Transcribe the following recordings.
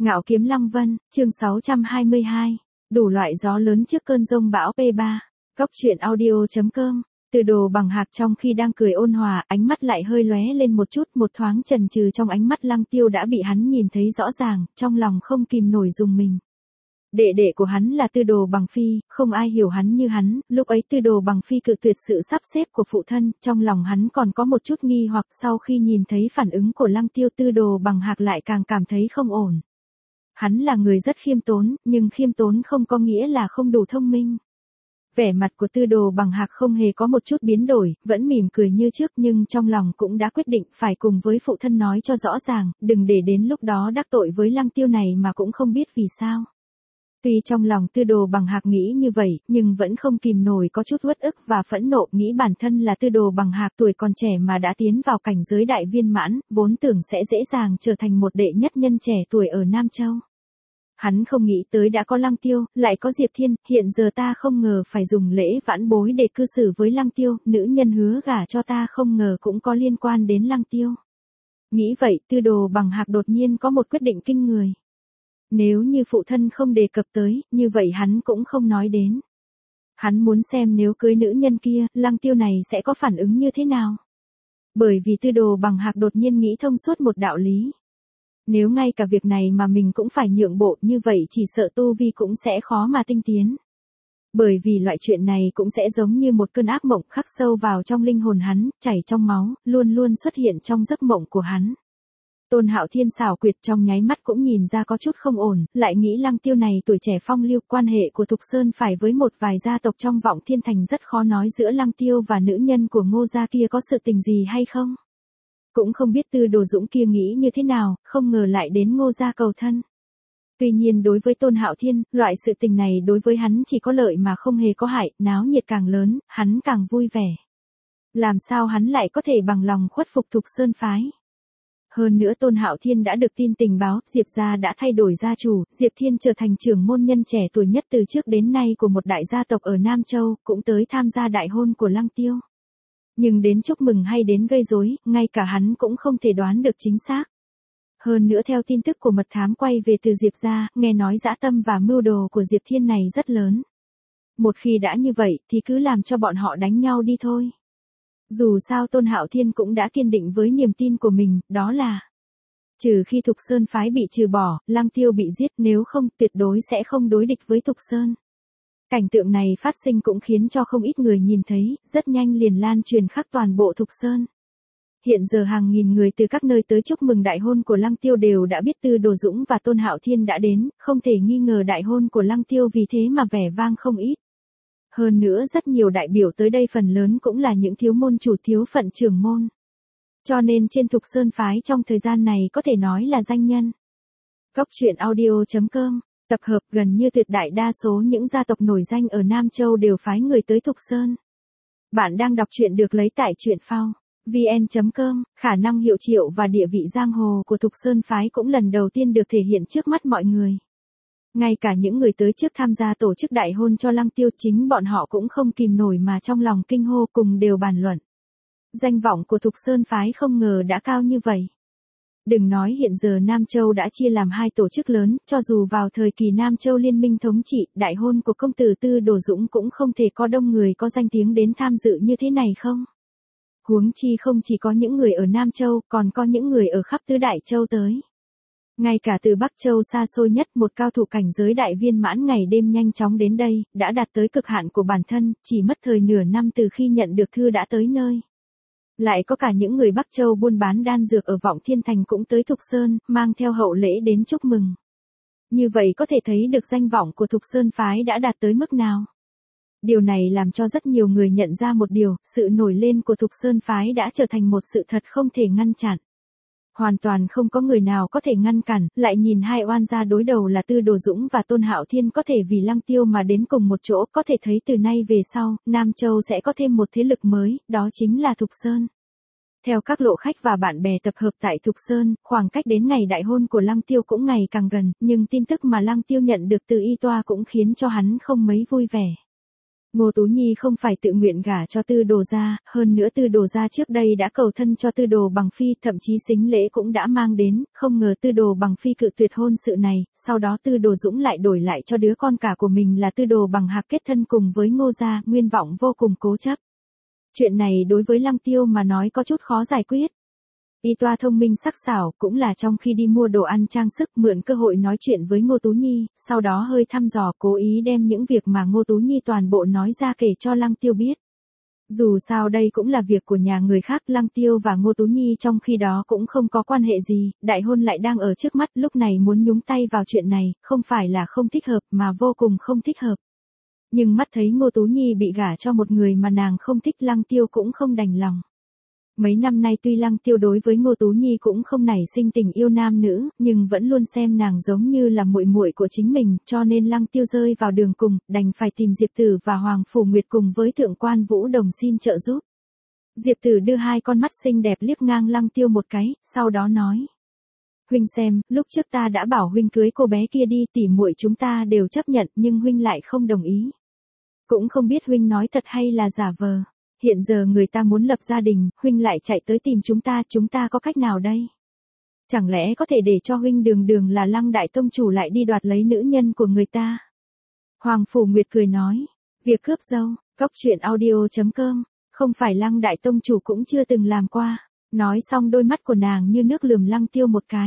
Ngạo kiếm Lăng Vân, chương 622. Đủ loại gió lớn trước cơn giông bão P3. Góc truyện audio.com. Từ Đồ Bằng Hạc trong khi đang cười ôn hòa, ánh mắt lại hơi lóe lên một chút, một thoáng chần chừ trong ánh mắt Lăng Tiêu đã bị hắn nhìn thấy rõ ràng, trong lòng không kìm nổi rùng mình. Đệ đệ của hắn là Tư Đồ Bằng Phi, không ai hiểu hắn như hắn, lúc ấy Tư Đồ Bằng Phi cự tuyệt sự sắp xếp của phụ thân, trong lòng hắn còn có một chút nghi hoặc, sau khi nhìn thấy phản ứng của Lăng Tiêu, Tư Đồ Bằng Hạc lại càng cảm thấy không ổn. Hắn là người rất khiêm tốn, nhưng khiêm tốn không có nghĩa là không đủ thông minh. Vẻ mặt của Tư Đồ Bằng Hạc không hề có một chút biến đổi, vẫn mỉm cười như trước, nhưng trong lòng cũng đã quyết định phải cùng với phụ thân nói cho rõ ràng, đừng để đến lúc đó đắc tội với Lăng Tiêu này mà cũng không biết vì sao. Tuy trong lòng Tư Đồ Bằng Hạc nghĩ như vậy, nhưng vẫn không kìm nổi có chút uất ức và phẫn nộ, nghĩ bản thân là Tư Đồ Bằng Hạc tuổi còn trẻ mà đã tiến vào cảnh giới đại viên mãn, vốn tưởng sẽ dễ dàng trở thành một đệ nhất nhân trẻ tuổi ở Nam Châu. Hắn không nghĩ tới đã có Lăng Tiêu, lại có Diệp Thiên, hiện giờ ta không ngờ phải dùng lễ vãn bối để cư xử với Lăng Tiêu, nữ nhân hứa gả cho ta không ngờ cũng có liên quan đến Lăng Tiêu. Nghĩ vậy, Tư Đồ Bằng Hạc đột nhiên có một quyết định kinh người. Nếu như phụ thân không đề cập tới, như vậy hắn cũng không nói đến. Hắn muốn xem nếu cưới nữ nhân kia, Lăng Tiêu này sẽ có phản ứng như thế nào. Bởi vì Tư Đồ Bằng Hạc đột nhiên nghĩ thông suốt một đạo lý. Nếu ngay cả việc này mà mình cũng phải nhượng bộ, như vậy chỉ sợ tu vi cũng sẽ khó mà tinh tiến. Bởi vì loại chuyện này cũng sẽ giống như một cơn ác mộng khắc sâu vào trong linh hồn hắn, chảy trong máu, luôn luôn xuất hiện trong giấc mộng của hắn. Tôn Hạo Thiên xảo quyệt trong nháy mắt cũng nhìn ra có chút không ổn, lại nghĩ Lăng Tiêu này tuổi trẻ phong lưu, quan hệ của Thục Sơn phải với một vài gia tộc trong Vọng Thiên Thành rất khó nói giữa Lăng Tiêu và nữ nhân của Ngô gia kia có sự tình gì hay không. Cũng không biết Tư Đồ Dũng kia nghĩ như thế nào, không ngờ lại đến Ngô gia cầu thân. Tuy nhiên đối với Tôn Hạo Thiên, loại sự tình này đối với hắn chỉ có lợi mà không hề có hại, náo nhiệt càng lớn, hắn càng vui vẻ. Làm sao hắn lại có thể bằng lòng khuất phục Thục Sơn phái. Hơn nữa Tôn Hạo Thiên đã được tin tình báo, Diệp gia đã thay đổi gia chủ, Diệp Thiên trở thành trưởng môn nhân trẻ tuổi nhất từ trước đến nay của một đại gia tộc ở Nam Châu, cũng tới tham gia đại hôn của Lăng Tiêu. Nhưng đến chúc mừng hay đến gây rối, ngay cả hắn cũng không thể đoán được chính xác. Hơn nữa theo tin tức của mật thám quay về từ Diệp gia, nghe nói dã tâm và mưu đồ của Diệp Thiên này rất lớn. Một khi đã như vậy thì cứ làm cho bọn họ đánh nhau đi thôi. Dù sao Tôn Hạo Thiên cũng đã kiên định với niềm tin của mình, đó là trừ khi Thục Sơn phái bị trừ bỏ, Lăng Tiêu bị giết, nếu không tuyệt đối sẽ không đối địch với Thục Sơn. Cảnh tượng này phát sinh cũng khiến cho không ít người nhìn thấy, rất nhanh liền lan truyền khắp toàn bộ Thục Sơn. Hiện giờ hàng nghìn người từ các nơi tới chúc mừng đại hôn của Lăng Tiêu đều đã biết Tư Đồ Dũng và Tôn Hạo Thiên đã đến, không thể nghi ngờ đại hôn của Lăng Tiêu vì thế mà vẻ vang không ít. Hơn nữa rất nhiều đại biểu tới đây phần lớn cũng là những thiếu môn chủ thiếu phận trưởng môn. Cho nên trên Thục Sơn phái trong thời gian này có thể nói là danh nhân. Góc truyện audio.com. Tập hợp gần như tuyệt đại đa số những gia tộc nổi danh ở Nam Châu đều phái người tới Thục Sơn. Bạn đang đọc truyện được lấy tại truyện phao vn.com, khả năng hiệu triệu và địa vị giang hồ của Thục Sơn phái cũng lần đầu tiên được thể hiện trước mắt mọi người. Ngay cả những người tới trước tham gia tổ chức đại hôn cho Lăng Tiêu, chính bọn họ cũng không kìm nổi mà trong lòng kinh hô, cùng đều bàn luận. Danh vọng của Thục Sơn phái không ngờ đã cao như vậy. Đừng nói hiện giờ Nam Châu đã chia làm hai tổ chức lớn, cho dù vào thời kỳ Nam Châu liên minh thống trị, đại hôn của công tử Tư Đồ Dũng cũng không thể có đông người có danh tiếng đến tham dự như thế này không. Huống chi không chỉ có những người ở Nam Châu, còn có những người ở khắp tứ đại châu tới. Ngay cả từ Bắc Châu xa xôi nhất, một cao thủ cảnh giới đại viên mãn ngày đêm nhanh chóng đến đây, đã đạt tới cực hạn của bản thân, chỉ mất thời nửa năm từ khi nhận được thư đã tới nơi. Lại có cả những người Bắc Châu buôn bán đan dược ở Vọng Thiên Thành cũng tới Thục Sơn, mang theo hậu lễ đến chúc mừng. Như vậy có thể thấy được danh vọng của Thục Sơn phái đã đạt tới mức nào. Điều này làm cho rất nhiều người nhận ra một điều, sự nổi lên của Thục Sơn phái đã trở thành một sự thật không thể ngăn chặn. Hoàn toàn không có người nào có thể ngăn cản, lại nhìn hai oan gia đối đầu là Tư Đồ Dũng và Tôn Hạo Thiên có thể vì Lăng Tiêu mà đến cùng một chỗ, có thể thấy từ nay về sau, Nam Châu sẽ có thêm một thế lực mới, đó chính là Thục Sơn. Theo các lộ khách và bạn bè tập hợp tại Thục Sơn, khoảng cách đến ngày đại hôn của Lăng Tiêu cũng ngày càng gần, nhưng tin tức mà Lăng Tiêu nhận được từ Y Toa cũng khiến cho hắn không mấy vui vẻ. Ngô Tú Nhi không phải tự nguyện gả cho Tư Đồ gia, hơn nữa Tư Đồ gia trước đây đã cầu thân cho Tư Đồ Bằng Phi, thậm chí sính lễ cũng đã mang đến, không ngờ Tư Đồ Bằng Phi cự tuyệt hôn sự này, sau đó Tư Đồ Dũng lại đổi lại cho đứa con cả của mình là Tư Đồ Bằng Hạc kết thân cùng với Ngô gia, nguyên vọng vô cùng cố chấp. Chuyện này đối với Lăng Tiêu mà nói có chút khó giải quyết. Y toa thông minh sắc sảo, cũng là trong khi đi mua đồ ăn trang sức mượn cơ hội nói chuyện với Ngô Tú Nhi, sau đó hơi thăm dò cố ý đem những việc mà Ngô Tú Nhi toàn bộ nói ra kể cho Lăng Tiêu biết. Dù sao đây cũng là việc của nhà người khác, Lăng Tiêu và Ngô Tú Nhi trong khi đó cũng không có quan hệ gì, đại hôn lại đang ở trước mắt, lúc này muốn nhúng tay vào chuyện này, không phải là không thích hợp mà vô cùng không thích hợp. Nhưng mắt thấy Ngô Tú Nhi bị gả cho một người mà nàng không thích, Lăng Tiêu cũng không đành lòng. Mấy năm nay tuy Lăng Tiêu đối với Ngô Tú Nhi cũng không nảy sinh tình yêu nam nữ, nhưng vẫn luôn xem nàng giống như là muội muội của chính mình, cho nên Lăng Tiêu rơi vào đường cùng, đành phải tìm Diệp Tử và Hoàng Phủ Nguyệt cùng với Thượng quan Vũ Đồng xin trợ giúp. Diệp Tử đưa hai con mắt xinh đẹp liếc ngang Lăng Tiêu một cái, sau đó nói: "Huynh xem, lúc trước ta đã bảo huynh cưới cô bé kia đi, tỉ muội chúng ta đều chấp nhận, nhưng huynh lại không đồng ý. Cũng không biết huynh nói thật hay là giả vờ. Hiện giờ người ta muốn lập gia đình, huynh lại chạy tới tìm chúng ta có cách nào đây? Chẳng lẽ có thể để cho huynh đường đường là Lăng đại tông chủ lại đi đoạt lấy nữ nhân của người ta?" Hoàng Phủ Nguyệt cười nói: "Việc cướp dâu, cóc.audio.com, không phải Lăng đại tông chủ cũng chưa từng làm qua." Nói xong đôi mắt của nàng như nước lườm Lăng Tiêu một cái.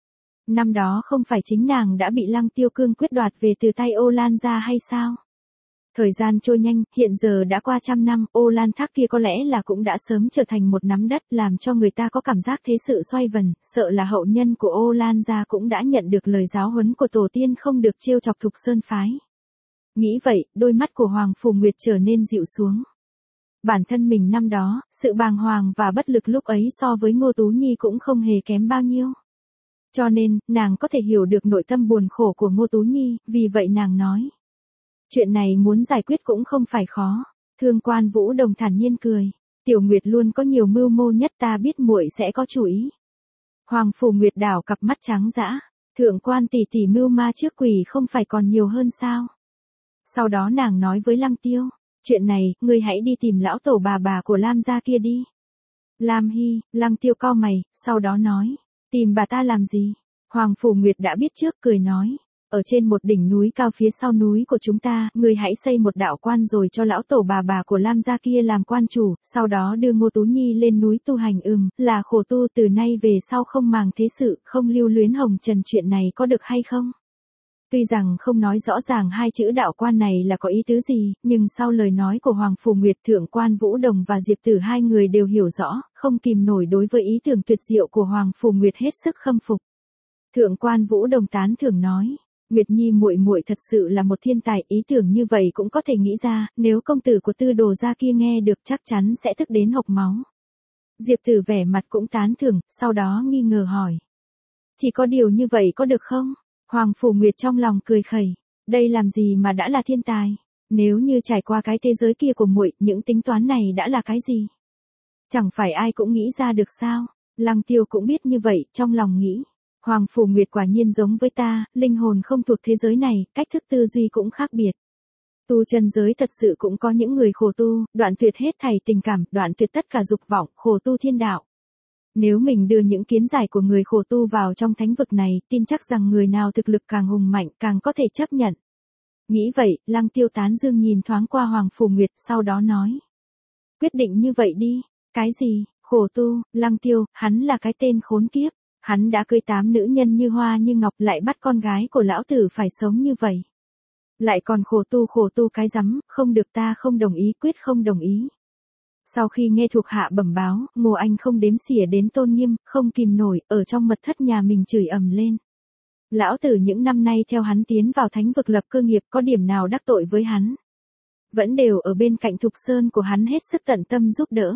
Năm đó không phải chính nàng đã bị Lăng Tiêu cương quyết đoạt về từ tay Ô Lan gia hay sao? Thời gian trôi nhanh, hiện giờ đã qua 100 năm, Ô Lan Thác kia có lẽ là cũng đã sớm trở thành một nắm đất, làm cho người ta có cảm giác thế sự xoay vần, sợ là hậu nhân của Ô Lan gia cũng đã nhận được lời giáo huấn của tổ tiên không được trêu chọc Thục Sơn phái. Nghĩ vậy, đôi mắt của Hoàng Phủ Nguyệt trở nên dịu xuống. Bản thân mình năm đó, sự bàng hoàng và bất lực lúc ấy so với Ngô Tú Nhi cũng không hề kém bao nhiêu. Cho nên, nàng có thể hiểu được nội tâm buồn khổ của Ngô Tú Nhi, vì vậy nàng nói: "Chuyện này muốn giải quyết cũng không phải khó." Thượng quan Vũ Đồng thản nhiên cười: "Tiểu Nguyệt luôn có nhiều mưu mô nhất, ta biết muội sẽ có chủ ý." Hoàng Phủ Nguyệt đảo cặp mắt trắng dã: "Thượng quan tỷ tỷ mưu ma trước quỷ không phải còn nhiều hơn sao?" Sau đó nàng nói với Lăng Tiêu: "Chuyện này, ngươi hãy đi tìm lão tổ bà của Lam gia kia đi." Lam Hy, Lăng Tiêu cau mày, sau đó nói: "Tìm bà ta làm gì?" Hoàng Phủ Nguyệt đã biết trước, cười nói: "Ở trên một đỉnh núi cao phía sau núi của chúng ta, ngươi hãy xây một đạo quan rồi cho lão tổ bà của Lam gia kia làm quan chủ, sau đó đưa Ngô Tú Nhi lên núi tu hành, là khổ tu, từ nay về sau không màng thế sự, không lưu luyến hồng trần, chuyện này có được hay không?" Tuy rằng không nói rõ ràng hai chữ đạo quan này là có ý tứ gì, nhưng sau lời nói của Hoàng Phủ Nguyệt, Thượng quan Vũ Đồng và Diệp Tử hai người đều hiểu rõ, không kìm nổi đối với ý tưởng tuyệt diệu của Hoàng Phủ Nguyệt hết sức khâm phục. Thượng quan Vũ Đồng tán thưởng nói: "Nguyệt Nhi muội muội thật sự là một thiên tài, ý tưởng như vậy cũng có thể nghĩ ra, nếu công tử của Tư Đồ gia kia nghe được chắc chắn sẽ tức đến hộc máu." Diệp Tử vẻ mặt cũng tán thưởng, sau đó nghi ngờ hỏi: "Chỉ có điều như vậy có được không?" Hoàng Phủ Nguyệt trong lòng cười khẩy: "Đây làm gì mà đã là thiên tài, nếu như trải qua cái thế giới kia của muội, những tính toán này đã là cái gì? Chẳng phải ai cũng nghĩ ra được sao?" Lăng Tiêu cũng biết như vậy, trong lòng nghĩ: Hoàng Phủ Nguyệt quả nhiên giống với ta, linh hồn không thuộc thế giới này, cách thức tư duy cũng khác biệt. Tu chân giới thật sự cũng có những người khổ tu, đoạn tuyệt hết thảy tình cảm, đoạn tuyệt tất cả dục vọng, khổ tu thiên đạo. Nếu mình đưa những kiến giải của người khổ tu vào trong thánh vực này, tin chắc rằng người nào thực lực càng hùng mạnh càng có thể chấp nhận. Nghĩ vậy, Lăng Tiêu tán dương nhìn thoáng qua Hoàng Phủ Nguyệt, sau đó nói: "Quyết định như vậy đi." "Cái gì, khổ tu?" Lăng Tiêu, hắn là cái tên khốn kiếp. Hắn đã cưới 8 nữ nhân như hoa như ngọc, lại bắt con gái của lão tử phải sống như vậy. Lại còn khổ tu cái rắm, không được, ta không đồng ý, quyết không đồng ý. Sau khi nghe thuộc hạ bẩm báo, Ngô Anh không đếm xỉa đến tôn nghiêm, không kìm nổi, ở trong mật thất nhà mình chửi ầm lên. Lão tử những năm nay theo hắn tiến vào thánh vực lập cơ nghiệp, có điểm nào đắc tội với hắn. Vẫn đều ở bên cạnh Thục Sơn của hắn hết sức tận tâm giúp đỡ.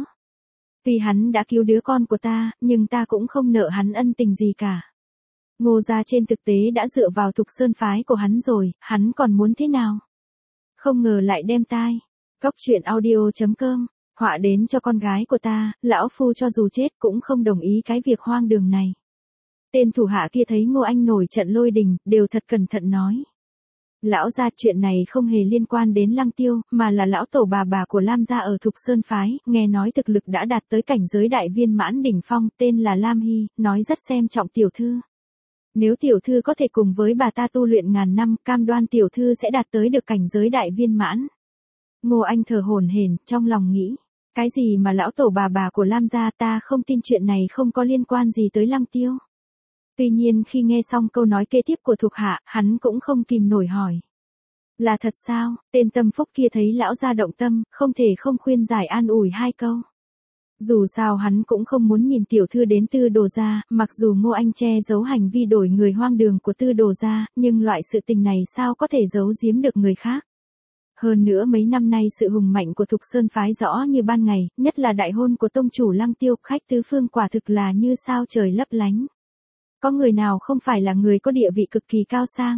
Vì hắn đã cứu đứa con của ta, nhưng ta cũng không nợ hắn ân tình gì cả. Ngô gia trên thực tế đã dựa vào Thục Sơn phái của hắn rồi, hắn còn muốn thế nào? Không ngờ lại đem tai. Cóc.audio.com, họa đến cho con gái của ta, lão phu cho dù chết cũng không đồng ý cái việc hoang đường này. Tên thủ hạ kia thấy Ngô Anh nổi trận lôi đình, đều thật cẩn thận nói: Lão gia, chuyện này không hề liên quan đến Lăng Tiêu, mà là lão tổ bà của Lam gia ở Thục Sơn phái, nghe nói thực lực đã đạt tới cảnh giới đại viên mãn đỉnh phong, tên là Lam Hy, nói rất xem trọng tiểu thư. Nếu tiểu thư có thể cùng với bà ta tu luyện ngàn năm, cam đoan tiểu thư sẽ đạt tới được cảnh giới đại viên mãn. Ngô Anh thở hổn hển, trong lòng nghĩ, cái gì mà lão tổ bà của Lam gia, ta không tin chuyện này không có liên quan gì tới Lăng Tiêu. Tuy nhiên khi nghe xong câu nói kế tiếp của thuộc hạ, hắn cũng không kìm nổi hỏi. Là thật sao? Tên Tâm Phúc kia thấy lão gia động tâm, không thể không khuyên giải an ủi hai câu. Dù sao hắn cũng không muốn nhìn tiểu thư đến Tư Đồ gia, mặc dù Ngô Anh che giấu hành vi đổi người hoang đường của Tư Đồ gia, nhưng loại sự tình này sao có thể giấu giếm được người khác. Hơn nữa mấy năm nay sự hùng mạnh của Thục Sơn phái rõ như ban ngày, nhất là đại hôn của tông chủ Lăng Tiêu, khách tứ phương quả thực là như sao trời lấp lánh. Có người nào không phải là người có địa vị cực kỳ cao sang.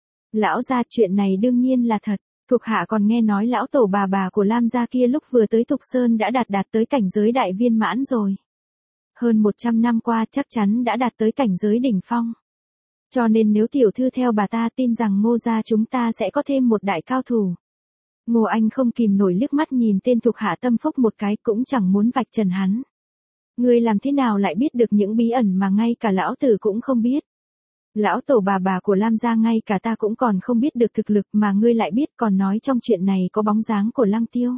Lão gia, chuyện này đương nhiên là thật. Thuộc hạ còn nghe nói lão tổ bà của Lam gia kia lúc vừa tới Thục Sơn đã đạt tới cảnh giới đại viên mãn rồi. Hơn 100 năm qua chắc chắn đã đạt tới cảnh giới đỉnh phong. Cho nên nếu tiểu thư theo bà ta, tin rằng Ngô gia chúng ta sẽ có thêm một đại cao thủ. Ngô Anh không kìm nổi liếc mắt nhìn tên thuộc hạ Tâm Phúc một cái, cũng chẳng muốn vạch trần hắn. Ngươi làm thế nào lại biết được những bí ẩn mà ngay cả lão tử cũng không biết? Lão tổ bà của Lam gia ngay cả ta cũng còn không biết được thực lực mà ngươi lại biết, còn nói trong chuyện này có bóng dáng của Lăng Tiêu.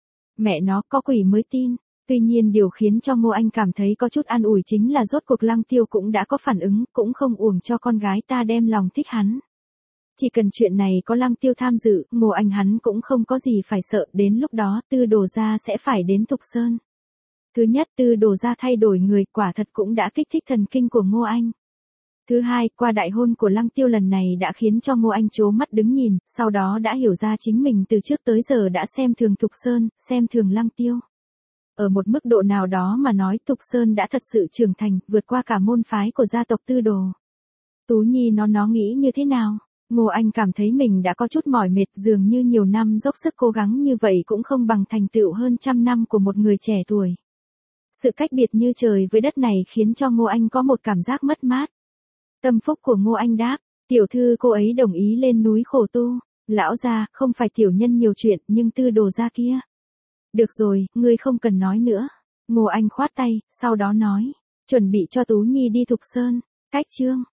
Mẹ nó, có quỷ mới tin. Tuy nhiên điều khiến cho Ngô Anh cảm thấy có chút an ủi chính là rốt cuộc Lăng Tiêu cũng đã có phản ứng, cũng không uổng cho con gái ta đem lòng thích hắn. Chỉ cần chuyện này có Lăng Tiêu tham dự, Ngô Anh hắn cũng không có gì phải sợ, đến lúc đó Tư Đồ gia sẽ phải đến Thục Sơn. Thứ nhất, Tư Đồ gia thay đổi người, quả thật cũng đã kích thích thần kinh của Ngô Anh. Thứ hai, qua đại hôn của Lăng Tiêu lần này đã khiến cho Ngô Anh trố mắt đứng nhìn, sau đó đã hiểu ra chính mình từ trước tới giờ đã xem thường Thục Sơn, xem thường Lăng Tiêu. Ở một mức độ nào đó mà nói, Thục Sơn đã thật sự trưởng thành, vượt qua cả môn phái của gia tộc Tư Đồ. Tú Nhi nó nghĩ như thế nào? Ngô Anh cảm thấy mình đã có chút mỏi mệt, dường như nhiều năm dốc sức cố gắng như vậy cũng không bằng thành tựu hơn trăm năm của một người trẻ tuổi. Sự cách biệt như trời với đất này khiến cho Ngô Anh có một cảm giác mất mát. Tâm Phúc của Ngô Anh đáp, tiểu thư cô ấy đồng ý lên núi khổ tu. Lão gia, không phải tiểu nhân nhiều chuyện, nhưng Tư Đồ gia kia. Được rồi, ngươi không cần nói nữa. Ngô Anh khoát tay, sau đó nói, chuẩn bị cho Tú Nhi đi Thục Sơn. Cách chương